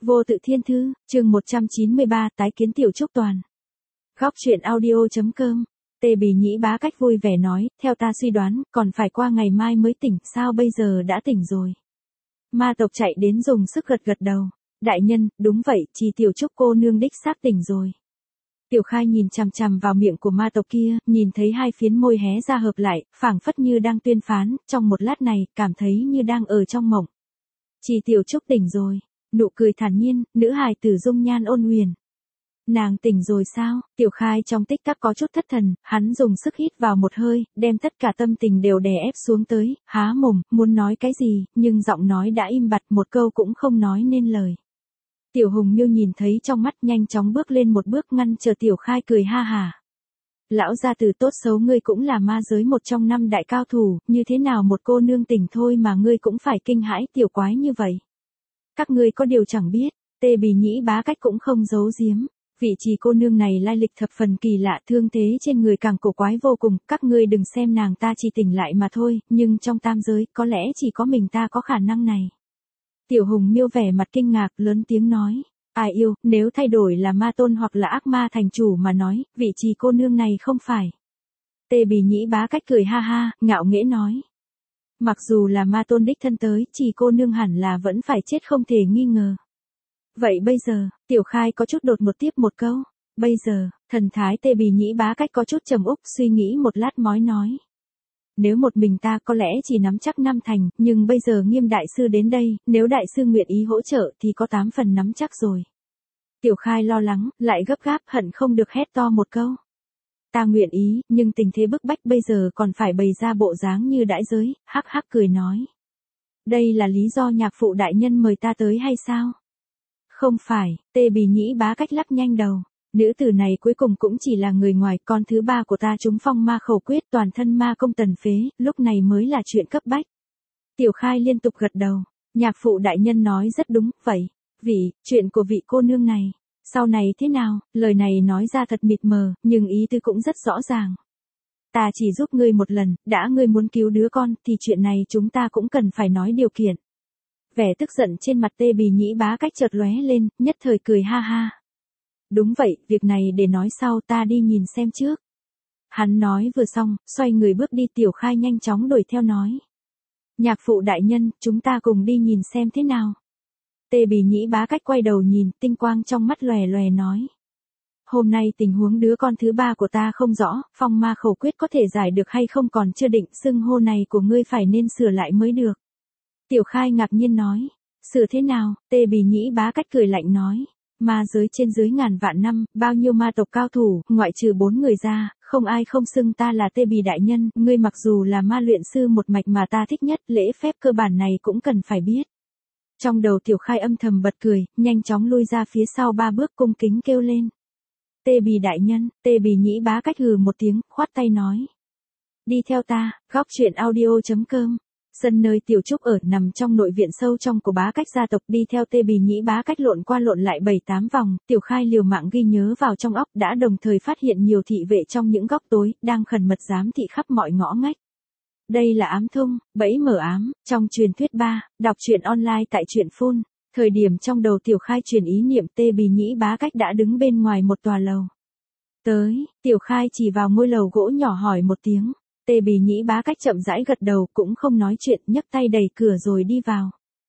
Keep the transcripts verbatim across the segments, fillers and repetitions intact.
Vô tự thiên thư, chương một trăm chín mươi ba, tái kiến Tiểu Trúc Toàn. Góc truyện audio.com. Tê Bì Nhĩ Bá Cách vui vẻ nói, theo ta suy đoán, còn phải qua ngày mai mới tỉnh, sao bây giờ đã tỉnh rồi. Ma tộc chạy đến dùng sức gật gật đầu. Đại nhân, đúng vậy, chỉ Tiểu Trúc cô nương đích xác tỉnh rồi. Tiểu Khai nhìn chằm chằm vào miệng của ma tộc kia, nhìn thấy hai phiến môi hé ra hợp lại, phảng phất như đang tuyên phán, trong một lát này, cảm thấy như đang ở trong mộng. Chỉ Tiểu Trúc tỉnh rồi. Nụ cười thản nhiên, nữ hài tử dung nhan ôn huyền. Nàng tỉnh rồi sao? Tiểu Khai trong tích tắc có chút thất thần, hắn dùng sức hít vào một hơi, đem tất cả tâm tình đều đè ép xuống tới, há mồm, muốn nói cái gì, nhưng giọng nói đã im bặt, một câu cũng không nói nên lời. Tiểu Hùng Miêu nhìn thấy trong mắt, nhanh chóng bước lên một bước ngăn chờ Tiểu Khai cười ha hà. Lão gia tử tốt xấu ngươi cũng là ma giới một trong năm đại cao thủ, như thế nào một cô nương tỉnh thôi mà ngươi cũng phải kinh hãi tiểu quái như vậy. Các ngươi có điều chẳng biết, Tê Bì Nhĩ Bá Cách cũng không giấu giếm. Vị trí cô nương này lai lịch thập phần kỳ lạ, thương thế trên người càng cổ quái vô cùng, các ngươi đừng xem nàng ta chỉ tỉnh lại mà thôi, nhưng trong tam giới, có lẽ chỉ có mình ta có khả năng này. Tiểu Hùng Miêu vẻ mặt kinh ngạc, lớn tiếng nói, ai yêu, nếu thay đổi là ma tôn hoặc là ác ma thành chủ mà nói, vị trí cô nương này không phải. Tê Bì Nhĩ Bá Cách cười ha ha, ngạo nghễ nói. Mặc dù là ma tôn đích thân tới, chỉ cô nương hẳn là vẫn phải chết không thể nghi ngờ. Vậy bây giờ, Tiểu Khai có chút đột một tiếp một câu. Bây giờ, thần thái Tê Bì Nhĩ Bá Cách có chút trầm úc, suy nghĩ một lát mói nói. Nếu một mình ta có lẽ chỉ nắm chắc năm thành, nhưng bây giờ Nghiêm đại sư đến đây, nếu đại sư nguyện ý hỗ trợ thì có tám phần nắm chắc rồi. Tiểu Khai lo lắng, lại gấp gáp, hận không được hét to một câu. Ta nguyện ý, nhưng tình thế bức bách bây giờ còn phải bày ra bộ dáng như đại giới, hắc hắc cười nói. Đây là lý do nhạc phụ đại nhân mời ta tới hay sao? Không phải, Tê Bì Nhĩ Bá Cách lắp nhanh đầu. Nữ tử này cuối cùng cũng chỉ là người ngoài, con thứ ba của ta trúng phong ma khẩu quyết toàn thân ma công tần phế, lúc này mới là chuyện cấp bách. Tiểu Khai liên tục gật đầu. Nhạc phụ đại nhân nói rất đúng, vậy. Vị, chuyện của vị cô nương này. Sau này thế nào, lời này nói ra thật mịt mờ, nhưng ý tư cũng rất rõ ràng. Ta chỉ giúp ngươi một lần, đã ngươi muốn cứu đứa con, thì chuyện này chúng ta cũng cần phải nói điều kiện. Vẻ tức giận trên mặt Tê Bì Nhĩ Bá Cách chợt lóe lên, nhất thời cười ha ha. Đúng vậy, việc này để nói sau, ta đi nhìn xem trước. Hắn nói vừa xong, xoay người bước đi. Tiểu Khai nhanh chóng đuổi theo nói. Nhạc phụ đại nhân, chúng ta cùng đi nhìn xem thế nào. Tê Bì Nhĩ Bá Cách quay đầu nhìn, tinh quang trong mắt lòe lòe nói. Hôm nay tình huống đứa con thứ ba của ta không rõ, phong ma khẩu quyết có thể giải được hay không còn chưa định, xưng hô này của ngươi phải nên sửa lại mới được. Tiểu Khai ngạc nhiên nói, sửa thế nào? Tê Bì Nhĩ Bá Cách cười lạnh nói, ma giới trên dưới ngàn vạn năm, bao nhiêu ma tộc cao thủ, ngoại trừ bốn người ra, không ai không xưng ta là Tê Bì đại nhân, ngươi mặc dù là ma luyện sư một mạch mà ta thích nhất, lễ phép cơ bản này cũng cần phải biết. Trong đầu Tiểu Khai âm thầm bật cười, nhanh chóng lui ra phía sau ba bước cung kính kêu lên. Tê Bì đại nhân, Tê Bì Nhĩ Bá Cách hừ một tiếng, khoát tay nói. Đi theo ta, góc truyện audio.com. Sân nơi Tiểu Trúc ở nằm trong nội viện sâu trong của Bá Cách gia tộc, đi theo Tê Bì Nhĩ Bá Cách lộn qua lộn lại bảy tám vòng, Tiểu Khai liều mạng ghi nhớ vào trong óc, đã đồng thời phát hiện nhiều thị vệ trong những góc tối, đang khẩn mật giám thị khắp mọi ngõ ngách. Đây là ám thông, bẫy mở ám, trong truyền thuyết ba, đọc truyện online tại truyện phun. Thời điểm trong đầu Tiểu Khai truyền ý niệm, Tê Bì Nhĩ Bá Cách đã đứng bên ngoài một tòa lầu. Tới, Tiểu Khai chỉ vào ngôi lầu gỗ nhỏ hỏi một tiếng. Tê Bì Nhĩ Bá Cách chậm rãi gật đầu, cũng không nói chuyện, nhấc tay đẩy cửa rồi đi vào.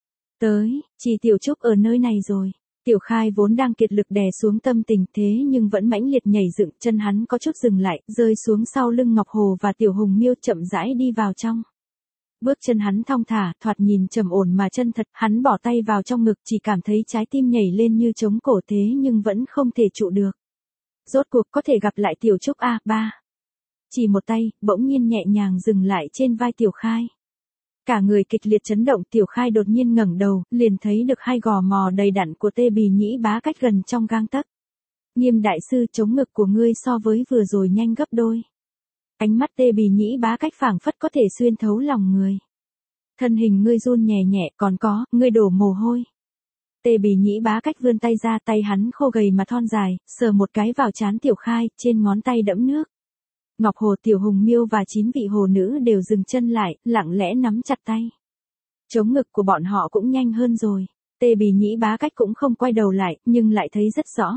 Tới, chỉ Tiểu Trúc ở nơi này rồi. Tiểu Khai vốn đang kiệt lực đè xuống tâm tình, thế nhưng vẫn mãnh liệt nhảy dựng, chân hắn có chút dừng lại, rơi xuống sau lưng Ngọc Hồ và Tiểu Hùng Miêu, chậm rãi đi vào trong. Bước chân hắn thong thả, thoạt nhìn trầm ổn mà chân thật, hắn bỏ tay vào trong ngực, chỉ cảm thấy trái tim nhảy lên như trống cổ, thế nhưng vẫn không thể trụ được. Rốt cuộc có thể gặp lại Tiểu Trúc a, ba. Chỉ một tay, bỗng nhiên nhẹ nhàng dừng lại trên vai Tiểu Khai. Cả người kịch liệt chấn động, Tiểu Khai đột nhiên ngẩng đầu, liền thấy được hai gò mò đầy đặn của Tê Bì Nhĩ Bá Cách gần trong gang tấc. Nghiêm đại sư, chống ngực của ngươi so với vừa rồi nhanh gấp đôi. Ánh mắt Tê Bì Nhĩ Bá Cách phảng phất có thể xuyên thấu lòng người. Thân hình ngươi run nhẹ nhẹ, còn có, ngươi đổ mồ hôi. Tê Bì Nhĩ Bá Cách vươn tay ra, tay hắn khô gầy mà thon dài, sờ một cái vào trán Tiểu Khai, trên ngón tay đẫm nước. Ngọc Hồ, Tiểu Hùng Miêu và chín vị hồ nữ đều dừng chân lại, lặng lẽ nắm chặt tay. Chống ngực của bọn họ cũng nhanh hơn rồi. Tê Bì Nhĩ Bá Cách cũng không quay đầu lại, nhưng lại thấy rất rõ.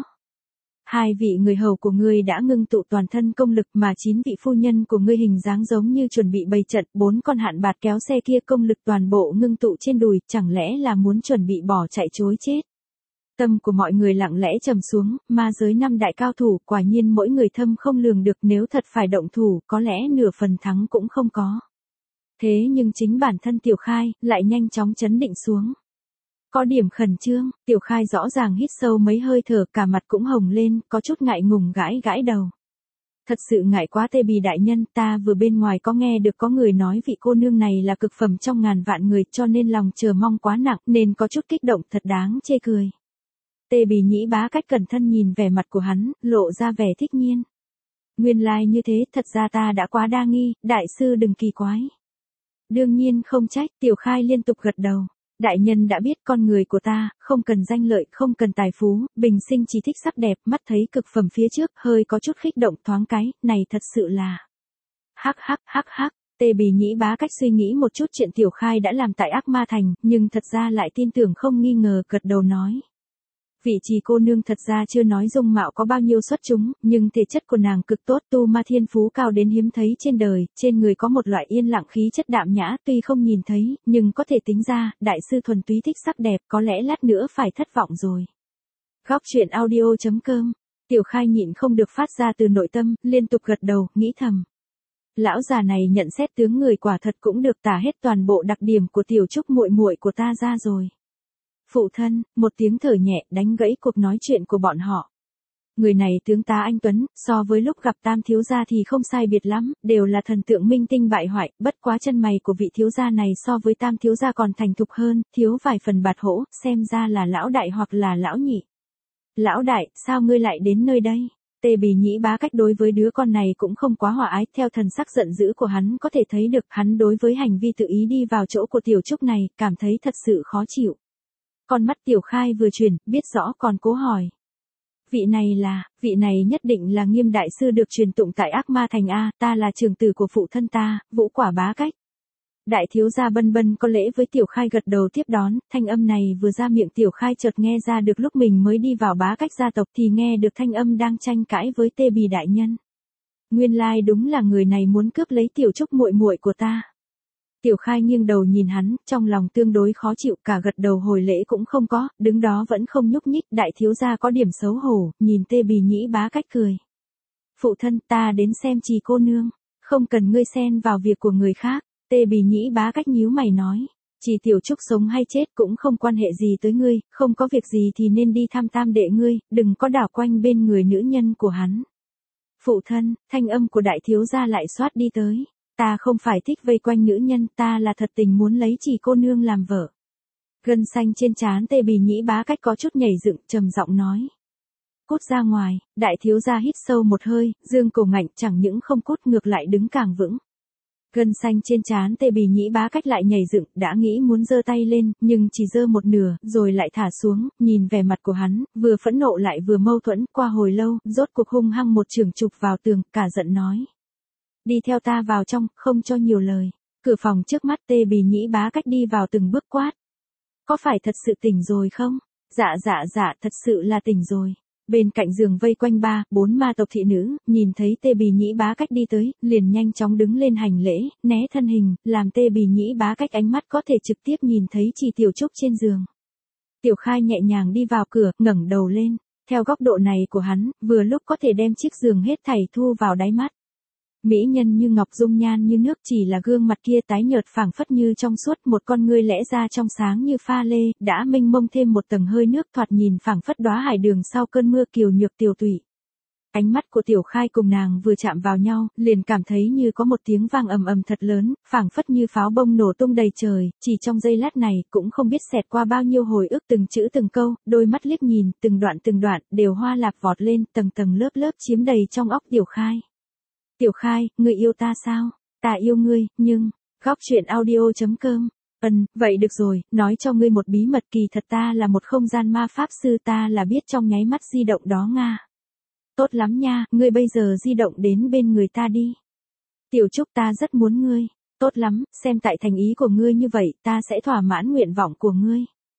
Hai vị người hầu của ngươi đã ngưng tụ toàn thân công lực mà chín vị phu nhân của ngươi hình dáng giống như chuẩn bị bày trận, bốn con hạn bạt kéo xe kia công lực toàn bộ ngưng tụ trên đùi, chẳng lẽ là muốn chuẩn bị bỏ chạy chối chết. Tâm của mọi người lặng lẽ trầm xuống, ma giới năm đại cao thủ quả nhiên mỗi người thâm không lường được, nếu thật phải động thủ có lẽ nửa phần thắng cũng không có. Thế nhưng chính bản thân Tiểu Khai lại nhanh chóng chấn định xuống. Có điểm khẩn trương, Tiểu Khai rõ ràng hít sâu mấy hơi thở, cả mặt cũng hồng lên, có chút ngại ngùng gãi gãi đầu. Thật sự ngại quá Tê Bì đại nhân, ta vừa bên ngoài có nghe được có người nói vị cô nương này là cực phẩm trong ngàn vạn người, cho nên lòng chờ mong quá nặng nên có chút kích động, thật đáng chê cười. Tê Bì Nhĩ Bá Cách cẩn thận nhìn vẻ mặt của hắn, lộ ra vẻ thích nhiên. Nguyên lai like như thế, thật ra ta đã quá đa nghi, đại sư đừng kỳ quái. Đương nhiên không trách, Tiểu Khai liên tục gật đầu. Đại nhân đã biết con người của ta, không cần danh lợi, không cần tài phú, bình sinh chỉ thích sắc đẹp, mắt thấy cực phẩm phía trước, hơi có chút khích động thoáng cái, này thật sự là. Hắc hắc hắc hắc, Tê Bì Nhĩ Bá Cách suy nghĩ một chút chuyện Tiểu Khai đã làm tại Ác Ma Thành, nhưng thật ra lại tin tưởng không nghi ngờ, gật đầu nói. Vị Trì cô nương thật ra chưa nói dung mạo có bao nhiêu xuất chúng, nhưng thể chất của nàng cực tốt, tu ma thiên phú cao đến hiếm thấy trên đời, trên người có một loại yên lặng khí chất đạm nhã, tuy không nhìn thấy, nhưng có thể tính ra, đại sư thuần túy thích sắc đẹp, có lẽ lát nữa phải thất vọng rồi. Góc truyện audio chấm com, Tiểu Khai nhịn không được phát ra từ nội tâm, liên tục gật đầu, nghĩ thầm. Lão già này nhận xét tướng người quả thật cũng được tả hết toàn bộ đặc điểm của Tiểu Trúc muội muội của ta ra rồi. Phụ thân, một tiếng thở nhẹ đánh gãy cuộc nói chuyện của bọn họ. Người này tướng tá anh tuấn, so với lúc gặp Tam thiếu gia thì không sai biệt lắm, đều là thần tượng minh tinh bại hoại, bất quá chân mày của vị thiếu gia này so với Tam thiếu gia còn thành thục hơn, thiếu vài phần bạt hỗ, xem ra là lão đại hoặc là lão nhị. Lão đại, sao ngươi lại đến nơi đây? Tê Bì Nhĩ Bá Cách đối với đứa con này cũng không quá hòa ái, theo thần sắc giận dữ của hắn có thể thấy được hắn đối với hành vi tự ý đi vào chỗ của Tiểu Trúc này, cảm thấy thật sự khó chịu. Con mắt Tiểu Khai vừa chuyển, biết rõ còn cố hỏi. Vị này là, vị này nhất định là Nghiêm đại sư được truyền tụng tại Ác Ma Thành A, ta là trưởng tử của phụ thân ta, Vũ Quả Bá Cách. Đại thiếu gia Bân Bân có lễ với Tiểu Khai gật đầu tiếp đón, thanh âm này vừa ra miệng Tiểu Khai chợt nghe ra được lúc mình mới đi vào Bá Cách gia tộc thì nghe được thanh âm đang tranh cãi với Tê Bì đại nhân. Nguyên lai like đúng là người này muốn cướp lấy Tiểu Trúc muội muội của ta. Tiểu Khai nghiêng đầu nhìn hắn, trong lòng tương đối khó chịu, cả gật đầu hồi lễ cũng không có, đứng đó vẫn không nhúc nhích, đại thiếu gia có điểm xấu hổ, nhìn Tê Bì Nhĩ Bá Cách cười. Phụ thân, ta đến xem Trì cô nương, không cần ngươi xen vào việc của người khác. Tê Bì Nhĩ Bá Cách nhíu mày nói, Trì Tiểu Trúc sống hay chết cũng không quan hệ gì tới ngươi, không có việc gì thì nên đi thăm tam đệ ngươi, đừng có đảo quanh bên người nữ nhân của hắn. Phụ thân, thanh âm của đại thiếu gia lại xoát đi tới. Ta không phải thích vây quanh nữ nhân, ta là thật tình muốn lấy Trì cô nương làm vợ. Gân xanh trên trán Tê Bì Nhĩ Bá Cách có chút nhảy dựng, trầm giọng nói. Cút ra ngoài, đại thiếu gia hít sâu một hơi, dương cổ ngạnh, chẳng những không cút ngược lại đứng càng vững. Gân xanh trên trán Tê Bì Nhĩ Bá Cách lại nhảy dựng, đã nghĩ muốn giơ tay lên, nhưng chỉ giơ một nửa, rồi lại thả xuống, nhìn vẻ mặt của hắn, vừa phẫn nộ lại vừa mâu thuẫn, qua hồi lâu, rốt cuộc hung hăng một chưởng chụp vào tường, cả giận nói. Đi theo ta vào trong, không cho nhiều lời. Cửa phòng trước mắt Tê Bì Nhĩ Bá Cách đi vào từng bước quát. Có phải thật sự tỉnh rồi không? Dạ dạ dạ, thật sự là tỉnh rồi. Bên cạnh giường vây quanh ba, bốn ma tộc thị nữ, nhìn thấy Tê Bì Nhĩ Bá Cách đi tới, liền nhanh chóng đứng lên hành lễ, né thân hình, làm Tê Bì Nhĩ Bá Cách ánh mắt có thể trực tiếp nhìn thấy Trì Tiểu Trúc trên giường. Tiểu Khai nhẹ nhàng đi vào cửa, ngẩng đầu lên. Theo góc độ này của hắn, vừa lúc có thể đem chiếc giường hết thảy thu vào đáy mắt. Mỹ nhân như ngọc, dung nhan như nước, chỉ là gương mặt kia tái nhợt phảng phất như trong suốt, một con ngươi lẽ ra trong sáng như pha lê, đã mênh mông thêm một tầng hơi nước, thoạt nhìn phảng phất đóa hải đường sau cơn mưa, kiều nhược tiểu tụy. Ánh mắt của Tiểu Khai cùng nàng vừa chạm vào nhau, liền cảm thấy như có một tiếng vang ầm ầm thật lớn, phảng phất như pháo bông nổ tung đầy trời, chỉ trong giây lát này, cũng không biết xẹt qua bao nhiêu hồi ức, từng chữ từng câu, đôi mắt liếc nhìn, từng đoạn từng đoạn, đều hoa lạc vọt lên, tầng tầng lớp lớp chiếm đầy trong óc Tiểu Khai. Tiểu Khai, ngươi yêu ta sao? Ta yêu ngươi, nhưng, góc truyện audio chấm com. Ừm, vậy được rồi, nói cho ngươi một bí mật, kỳ thật ta là một không gian ma pháp sư, ta là biết trong nháy mắt di động đó Nga. Tốt lắm nha, ngươi bây giờ di động đến bên người ta đi. Tiểu Trúc, ta rất muốn ngươi. Tốt lắm, xem tại thành ý của ngươi như vậy, ta sẽ thỏa mãn nguyện vọng của ngươi.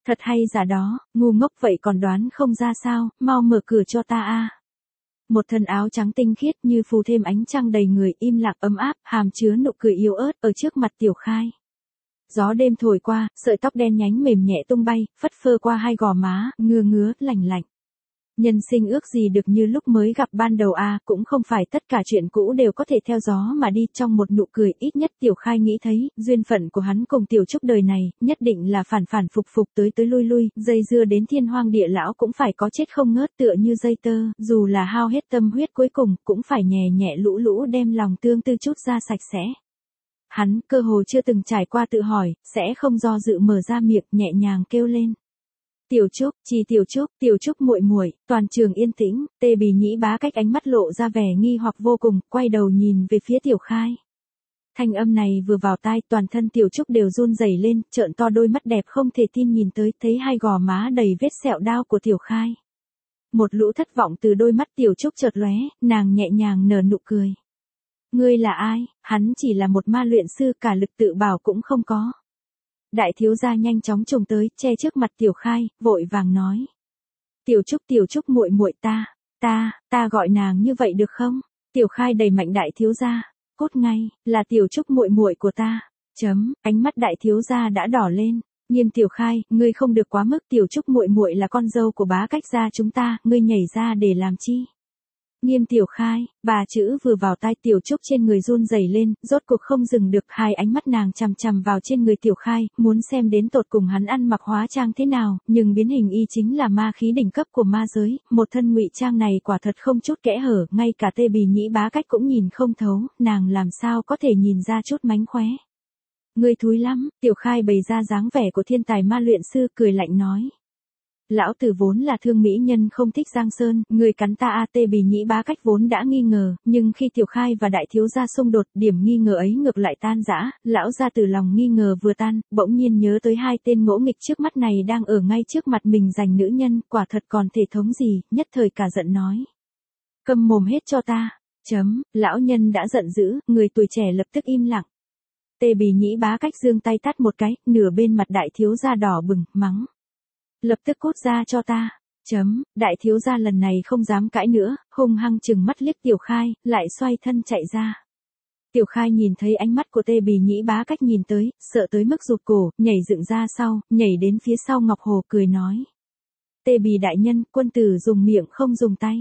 Thật hay giả đó, ngu ngốc vậy còn đoán không ra sao, mau mở cửa cho ta a. Một thân áo trắng tinh khiết như phủ thêm ánh trăng đầy người, im lặng ấm áp, hàm chứa nụ cười yếu ớt ở trước mặt Tiểu Khai. Gió đêm thổi qua, sợi tóc đen nhánh mềm nhẹ tung bay, phất phơ qua hai gò má, ngứa ngứa, lạnh lạnh. Nhân sinh ước gì được như lúc mới gặp ban đầu à, cũng không phải tất cả chuyện cũ đều có thể theo gió mà đi. Trong một nụ cười, ít nhất Tiểu Khai nghĩ thấy, duyên phận của hắn cùng Tiểu Trúc đời này, nhất định là phản phản phục phục, tới tới lui lui, dây dưa đến thiên hoang địa lão cũng phải có chết không ngớt, tựa như dây tơ, dù là hao hết tâm huyết cuối cùng, cũng phải nhẹ nhẹ lũ lũ đem lòng tương tư chút ra sạch sẽ. Hắn, cơ hồ chưa từng trải qua tự hỏi, sẽ không do dự mở ra miệng, nhẹ nhàng kêu lên. Tiểu Trúc, Chỉ Tiểu Trúc, Tiểu Trúc muội muội. Toàn trường yên tĩnh, Tê Bì Nhĩ Bá Cách ánh mắt lộ ra vẻ nghi hoặc vô cùng, quay đầu nhìn về phía Tiểu Khai. Thanh âm này vừa vào tai, toàn thân Tiểu Trúc đều run rẩy lên, trợn to đôi mắt đẹp không thể tin nhìn tới, thấy hai gò má đầy vết sẹo đao của Tiểu Khai. Một lũ thất vọng từ đôi mắt Tiểu Trúc chợt lóe, nàng nhẹ nhàng nở nụ cười. Ngươi là ai? Hắn chỉ là một ma luyện sư, cả lực tự bảo cũng không có. Đại thiếu gia nhanh chóng trùng tới, che trước mặt Tiểu Khai, vội vàng nói. Tiểu Trúc, Tiểu Trúc muội muội ta, ta, ta gọi nàng như vậy được không? Tiểu Khai đẩy mạnh đại thiếu gia, cốt ngay, là Tiểu Trúc muội muội của ta. Chấm, ánh mắt đại thiếu gia đã đỏ lên. Nhiên Tiểu Khai, ngươi không được quá mức, Tiểu Trúc muội muội là con dâu của Bá Cách gia chúng ta, ngươi nhảy ra để làm chi? Nghiêm Tiểu Khai, bà chữ vừa vào tai Tiểu Trúc trên người run rẩy lên, rốt cuộc không dừng được, hai ánh mắt nàng chằm chằm vào trên người Tiểu Khai, muốn xem đến tột cùng hắn ăn mặc hóa trang thế nào, nhưng biến hình y chính là ma khí đỉnh cấp của ma giới, một thân ngụy trang này quả thật không chút kẽ hở, ngay cả Tê Bì Nhĩ Bá Cách cũng nhìn không thấu, nàng làm sao có thể nhìn ra chút mánh khóe. Ngươi thúi lắm, Tiểu Khai bày ra dáng vẻ của thiên tài ma luyện sư, cười lạnh nói. Lão tử vốn là thương mỹ nhân không thích giang sơn, người cắn ta a. Tê Bì Nhĩ Bá Cách vốn đã nghi ngờ, nhưng khi Tiểu Khai và đại thiếu gia xung đột, điểm nghi ngờ ấy ngược lại tan rã, lão gia từ lòng nghi ngờ vừa tan, bỗng nhiên nhớ tới hai tên ngỗ nghịch trước mắt này đang ở ngay trước mặt mình giành nữ nhân, quả thật còn thể thống gì, nhất thời cả giận nói. Câm mồm hết cho ta. Chấm, lão nhân đã giận dữ, người tuổi trẻ lập tức im lặng. Tê Bì Nhĩ Bá Cách giương tay tát một cái, nửa bên mặt đại thiếu gia đỏ bừng, mắng. Lập tức cút ra cho ta. Chấm, đại thiếu gia lần này không dám cãi nữa, hung hăng chừng mắt liếc Tiểu Khai, lại xoay thân chạy ra. Tiểu Khai nhìn thấy ánh mắt của Tê Bì Nhĩ Bá Cách nhìn tới, sợ tới mức rụt cổ, nhảy dựng ra sau, nhảy đến phía sau Ngọc Hồ cười nói. Tê Bì đại nhân, quân tử dùng miệng không dùng tay.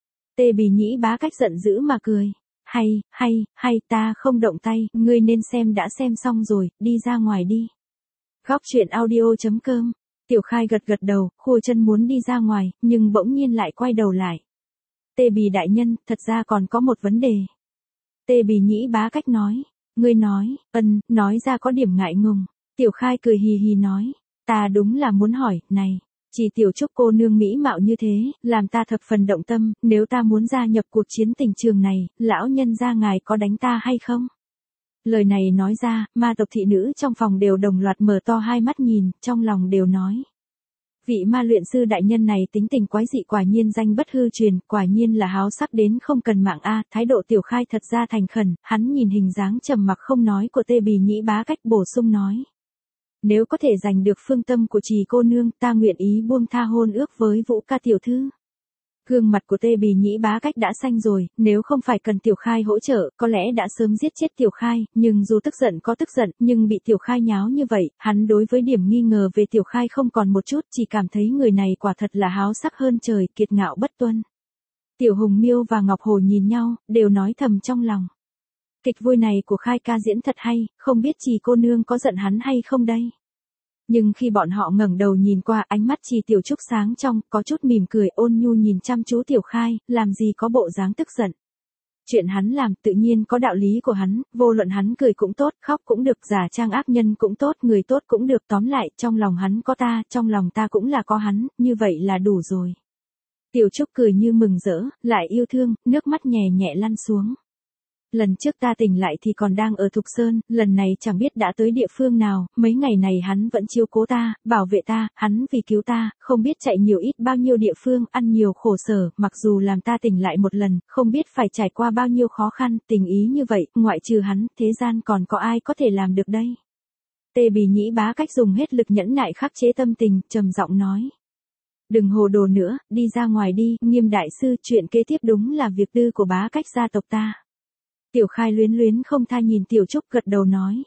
Tê Bì Nhĩ Bá Cách giận dữ mà cười. Hay, hay, hay, ta không động tay, ngươi nên xem đã xem xong rồi, đi ra ngoài đi. Góc truyện audio chấm com. Tiểu Khai gật gật đầu, khua chân muốn đi ra ngoài, nhưng bỗng nhiên lại quay đầu lại. Tê Bì đại nhân, thật ra còn có một vấn đề. Tê Bì Nhĩ Bá Cách nói. Ngươi nói, ân, nói ra có điểm ngại ngùng. Tiểu Khai cười hì hì nói. Ta đúng là muốn hỏi, này. Chỉ Tiểu Trúc cô nương mỹ mạo như thế, làm ta thập phần động tâm, nếu ta muốn gia nhập cuộc chiến tình trường này, lão nhân gia ngài có đánh ta hay không? Lời này nói ra, ma tộc thị nữ trong phòng đều đồng loạt mở to hai mắt nhìn, trong lòng đều nói. Vị ma luyện sư đại nhân này tính tình quái dị, quả nhiên danh bất hư truyền, quả nhiên là háo sắc đến không cần mạng a. Thái độ Tiểu Khai thật ra thành khẩn, hắn nhìn hình dáng trầm mặc không nói của Tê Bì Nhĩ Bá Cách bổ sung nói. Nếu có thể giành được phương tâm của Trì cô nương, ta nguyện ý buông tha hôn ước với Vũ Ca tiểu thư. Gương mặt của Tê Bì Nhĩ Bá Cách đã xanh rồi, nếu không phải cần Tiểu Khai hỗ trợ, có lẽ đã sớm giết chết Tiểu Khai, nhưng dù tức giận có tức giận, nhưng bị Tiểu Khai nháo như vậy, hắn đối với điểm nghi ngờ về Tiểu Khai không còn một chút, chỉ cảm thấy người này quả thật là háo sắc hơn trời, kiệt ngạo bất tuân. Tiểu Hùng Miêu và Ngọc Hồ nhìn nhau, đều nói thầm trong lòng. Kịch vui này của Khai ca diễn thật hay, không biết Trì cô nương có giận hắn hay không đây? Nhưng khi bọn họ ngẩng đầu nhìn qua, ánh mắt Trì Tiểu Trúc sáng trong, có chút mỉm cười, ôn nhu nhìn chăm chú Tiểu Khai, làm gì có bộ dáng tức giận. Chuyện hắn làm tự nhiên có đạo lý của hắn, vô luận hắn cười cũng tốt, khóc cũng được, giả trang ác nhân cũng tốt, người tốt cũng được, tóm lại, trong lòng hắn có ta, trong lòng ta cũng là có hắn, như vậy là đủ rồi. Tiểu Trúc cười như mừng rỡ, lại yêu thương, nước mắt nhẹ nhẹ lăn xuống. Lần trước ta tỉnh lại thì còn đang ở Thục Sơn, lần này chẳng biết đã tới địa phương nào, mấy ngày này hắn vẫn chiếu cố ta, bảo vệ ta, hắn vì cứu ta, không biết chạy nhiều ít bao nhiêu địa phương, ăn nhiều khổ sở, mặc dù làm ta tỉnh lại một lần, không biết phải trải qua bao nhiêu khó khăn, tình ý như vậy, ngoại trừ hắn, thế gian còn có ai có thể làm được đây. Tê Bì Nhĩ Bá Cách dùng hết lực nhẫn nại khắc chế tâm tình, trầm giọng nói. Đừng hồ đồ nữa, đi ra ngoài đi, Nghiêm đại sư, chuyện kế tiếp đúng là việc tư của Bá Cách gia tộc ta. Tiểu Khai luyến luyến không tha nhìn Tiểu Trúc gật đầu nói.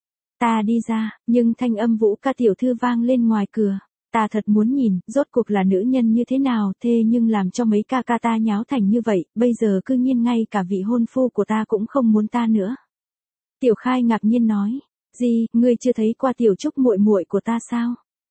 Ta đi ra, nhưng thanh âm Vũ ca tiểu thư vang lên ngoài cửa. Ta thật muốn nhìn, rốt cuộc là nữ nhân như thế nào, thế nhưng làm cho mấy ca ca ta nháo thành như vậy, bây giờ cư nhiên ngay cả vị hôn phu của ta cũng không muốn ta nữa. Tiểu Khai ngạc nhiên nói, gì, ngươi chưa thấy qua Tiểu Trúc muội muội của ta sao?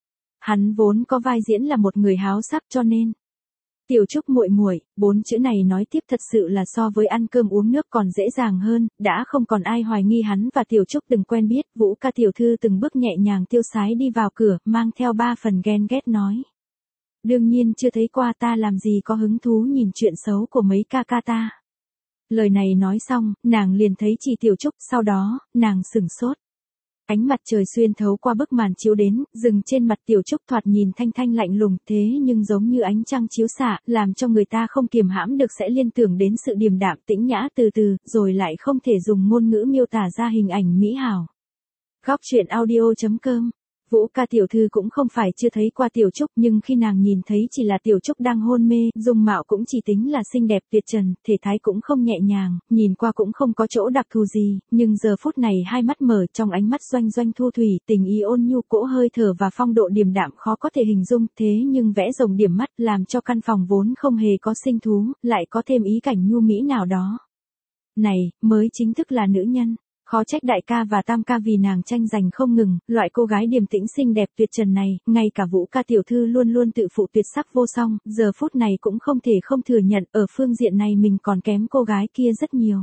Hắn vốn có vai diễn là một người háo sắc cho nên. Tiểu Trúc muội muội, bốn chữ này nói tiếp thật sự là so với ăn cơm uống nước còn dễ dàng hơn, đã không còn ai hoài nghi hắn và Tiểu Trúc từng quen biết, Vũ ca tiểu thư từng bước nhẹ nhàng tiêu sái đi vào cửa, mang theo ba phần ghen ghét nói. Đương nhiên chưa thấy qua, ta làm gì có hứng thú nhìn chuyện xấu của mấy ca ca ta. Lời này nói xong, nàng liền thấy chỉ Tiểu Trúc, sau đó, nàng sửng sốt. Ánh mặt trời xuyên thấu qua bức màn chiếu đến, dừng trên mặt Tiểu Trúc thoạt nhìn thanh thanh lạnh lùng, thế nhưng giống như ánh trăng chiếu xạ, làm cho người ta không kiềm hãm được sẽ liên tưởng đến sự điềm đạm tĩnh nhã từ từ, rồi lại không thể dùng ngôn ngữ miêu tả ra hình ảnh mỹ hảo. Góc truyện audio chấm com. Vũ ca tiểu thư cũng không phải chưa thấy qua Tiểu Trúc, nhưng khi nàng nhìn thấy chỉ là Tiểu Trúc đang hôn mê, dung mạo cũng chỉ tính là xinh đẹp tuyệt trần, thể thái cũng không nhẹ nhàng, nhìn qua cũng không có chỗ đặc thù gì, nhưng giờ phút này hai mắt mở, trong ánh mắt doanh doanh thu thủy, tình ý ôn nhu, cỗ hơi thở và phong độ điềm đạm khó có thể hình dung, thế nhưng vẽ rồng điểm mắt làm cho căn phòng vốn không hề có sinh thú, lại có thêm ý cảnh nhu mỹ nào đó. Này, mới chính thức là nữ nhân. Khó trách đại ca và tam ca vì nàng tranh giành không ngừng, loại cô gái điềm tĩnh xinh đẹp tuyệt trần này, ngay cả Vũ ca tiểu thư luôn luôn tự phụ tuyệt sắc vô song, giờ phút này cũng không thể không thừa nhận, ở phương diện này mình còn kém cô gái kia rất nhiều.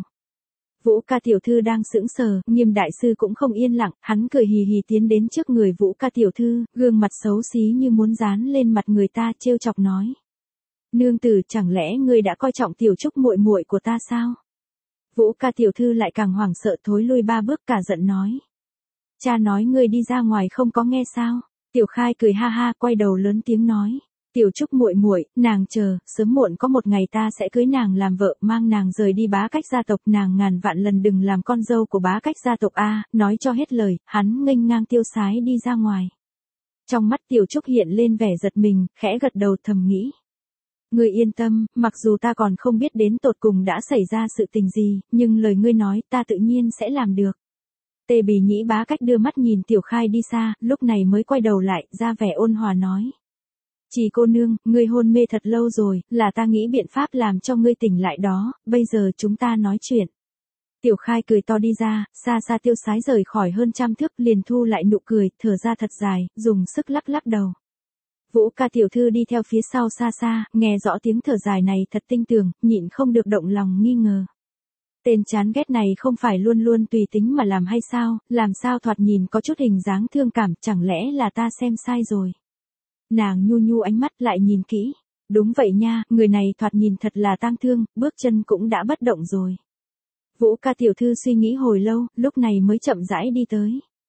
Vũ ca tiểu thư đang sững sờ, Nghiêm đại sư cũng không yên lặng, hắn cười hì hì tiến đến trước người Vũ ca tiểu thư, gương mặt xấu xí như muốn dán lên mặt người ta, trêu chọc nói. Nương tử, chẳng lẽ ngươi đã coi trọng Tiểu Trúc muội muội của ta sao? Vũ ca tiểu thư lại càng hoảng sợ thối lui ba bước cả giận nói. Cha nói ngươi đi ra ngoài không có nghe sao? Tiểu Khai cười ha ha quay đầu lớn tiếng nói. Tiểu Trúc muội muội, nàng chờ, sớm muộn có một ngày ta sẽ cưới nàng làm vợ, mang nàng rời đi Bá Cách gia tộc, nàng ngàn vạn lần đừng làm con dâu của Bá Cách gia tộc a. Nói cho hết lời, hắn nghênh ngang tiêu sái đi ra ngoài. Trong mắt Tiểu Trúc hiện lên vẻ giật mình, khẽ gật đầu thầm nghĩ. Ngươi yên tâm, mặc dù ta còn không biết đến tột cùng đã xảy ra sự tình gì, nhưng lời ngươi nói ta tự nhiên sẽ làm được. Tê Bì Nhĩ Bá Cách đưa mắt nhìn Tiểu Khai đi xa, lúc này mới quay đầu lại, ra vẻ ôn hòa nói. Chỉ cô nương, ngươi hôn mê thật lâu rồi, là ta nghĩ biện pháp làm cho ngươi tỉnh lại đó, bây giờ chúng ta nói chuyện. Tiểu Khai cười to đi ra, xa xa tiêu sái rời khỏi hơn trăm thước, liền thu lại nụ cười, thở ra thật dài, dùng sức lắc lắc đầu. Vũ ca tiểu thư đi theo phía sau xa xa, nghe rõ tiếng thở dài này thật tinh tường, nhịn không được động lòng nghi ngờ. Tên chán ghét này không phải luôn luôn tùy tính mà làm hay sao, làm sao thoạt nhìn có chút hình dáng thương cảm, chẳng lẽ là ta xem sai rồi. Nàng nhu nhu ánh mắt lại nhìn kỹ. Đúng vậy nha, người này thoạt nhìn thật là tang thương, bước chân cũng đã bất động rồi. Vũ ca tiểu thư suy nghĩ hồi lâu, lúc này mới chậm rãi đi tới.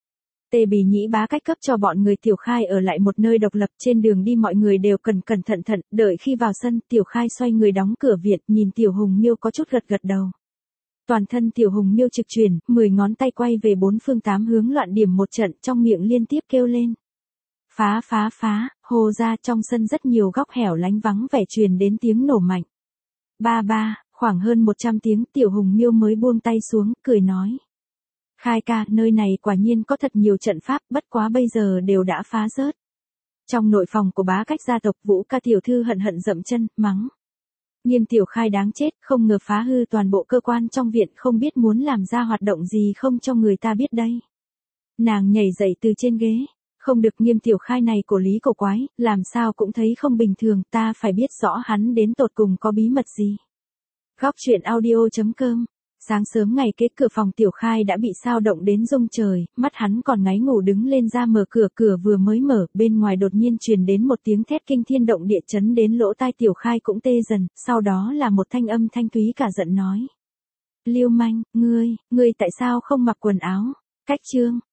Tê Bì Nhĩ Bá Cách cấp cho bọn người Tiểu Khai ở lại một nơi độc lập, trên đường đi mọi người đều cần cẩn thận thận, đợi khi vào sân, Tiểu Khai xoay người đóng cửa viện, nhìn Tiểu Hùng Miêu có chút gật gật đầu. Toàn thân Tiểu Hùng Miêu trực chuyển, mười ngón tay quay về bốn phương tám hướng loạn điểm một trận, trong miệng liên tiếp kêu lên. Phá phá phá, hồ ra trong sân rất nhiều góc hẻo lánh vắng vẻ truyền đến tiếng nổ mạnh. Ba ba, khoảng hơn một trăm tiếng Tiểu Hùng Miêu mới buông tay xuống, cười nói. Khai ca, nơi này quả nhiên có thật nhiều trận pháp, bất quá bây giờ đều đã phá rớt. Trong nội phòng của Bá Cách gia tộc, Vũ ca tiểu thư hận hận dậm chân, mắng. Nghiêm Tiểu Khai đáng chết, không ngờ phá hư toàn bộ cơ quan trong viện, không biết muốn làm ra hoạt động gì không cho người ta biết đây. Nàng nhảy dậy từ trên ghế. Không được, Nghiêm Tiểu Khai này cổ lý cổ quái, làm sao cũng thấy không bình thường, ta phải biết rõ hắn đến tột cùng có bí mật gì. Góc truyện audio chấm com. Sáng sớm ngày kế, cửa phòng Tiểu Khai đã bị sao động đến rung trời, mắt hắn còn ngáy ngủ đứng lên ra mở cửa, cửa vừa mới mở, bên ngoài đột nhiên truyền đến một tiếng thét kinh thiên động địa chấn đến lỗ tai Tiểu Khai cũng tê dần, sau đó là một thanh âm thanh thúy cả giận nói. Lưu manh, ngươi, ngươi tại sao không mặc quần áo? Cách chương.